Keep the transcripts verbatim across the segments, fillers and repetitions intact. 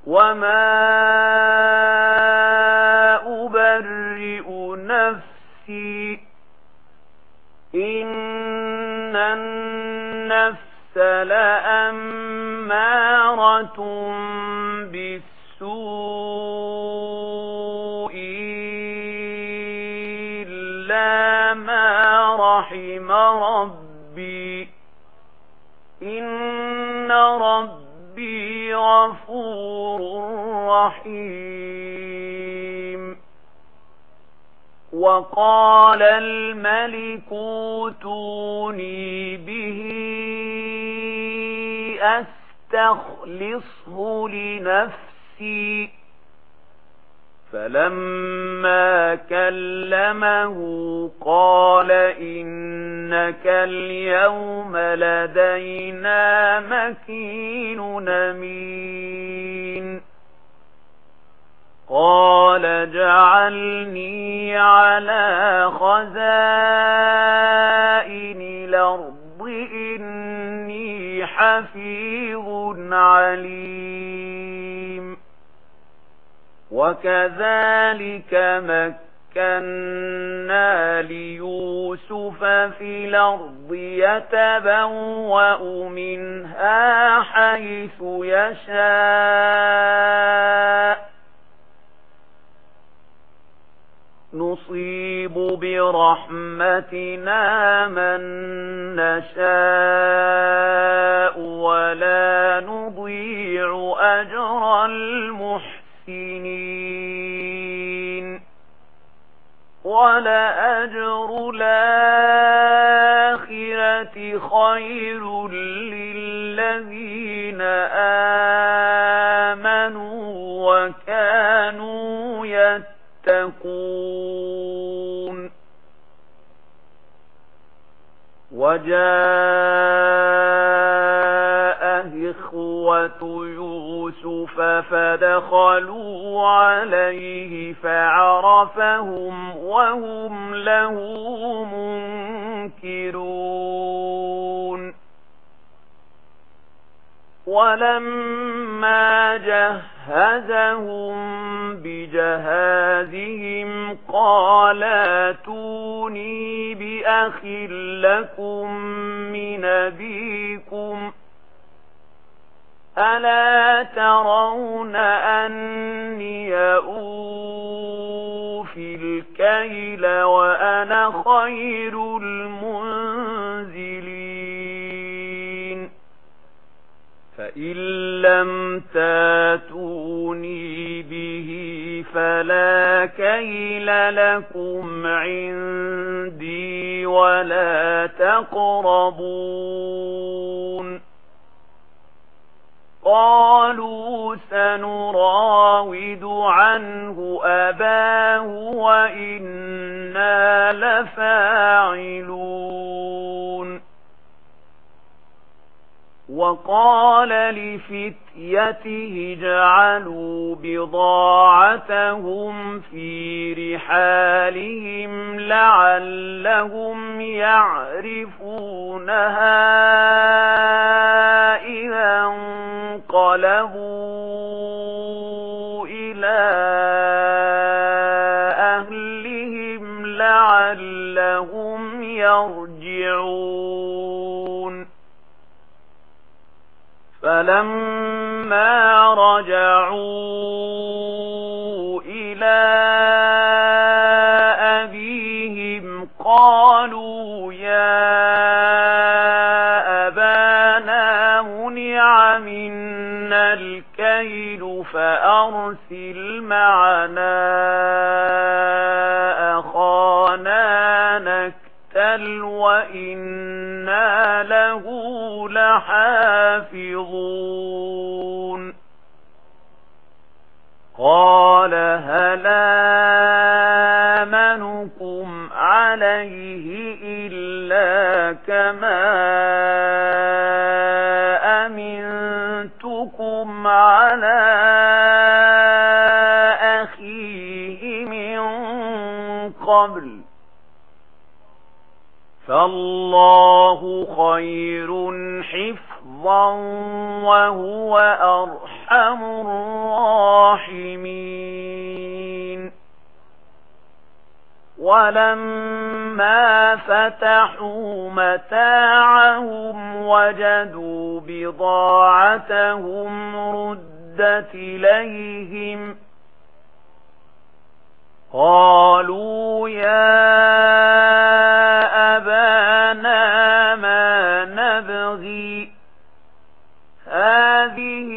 وما أبرئ نفسي إن النفس لأمارة بالسوء إلا ما رحم ربي إن ربي غفور رحيم. وقال الملك اوتوني به أستخلصه لنفسي فلما كلمه قال إنك اليوم لدينا مكين أمين. قال اجعلني على خزائن الأرض إني حفيظ عليم. وكذلك مكنا ليوسف في الأرض يتبوأ منها حيث يشاء نصيب برحمتنا من نشاء ولا نضيع أجر المحسنين. ولأجر الآخرة خير للذين آمنوا وكانوا يتقون. وجاء إخوة يوسف فدخلوا عليه فعرفهم وهم له منكرون. ولما جهزهم بجهازهم قال ائتوني بأخ لكم من أبيكم ألا ترون أني أوفي الكيل وأنا خير المنزلين. فإن لم تاتوني به فلا كيل لكم عندي ولا تقربون. قالوا سنراود عنه أباه وإنا لفاعلون. وقال لفتيته اجعلوا بضاعتهم في رحالهم لعلهم يعرفونها إذا انقلبوا إلى أهلهم لعلهم يرجعون. فلما رجعوا إلى أبيهم قالوا يا أبانا منع منا الكيل فأرسل معنا أخانا نكتل وإنا له لحافظون. قال هل آمنكم عليه إلا كما أمنتكم على أخيه من قبل فالله خير حفظا قرضا وهو أرحم الراحمين. ولما فتحوا متاعهم وجدوا بضاعتهم ردت إليهم قالوا يا أبانا ما نبغي هذه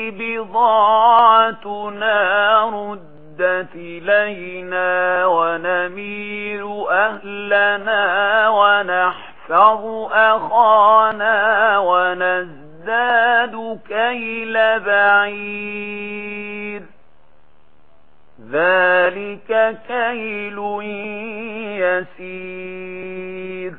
بضاعتنا ردت إلينا ونمير أهلنا ونحفظ أخانا ونزداد كيل بعير ذلك كيل يسير.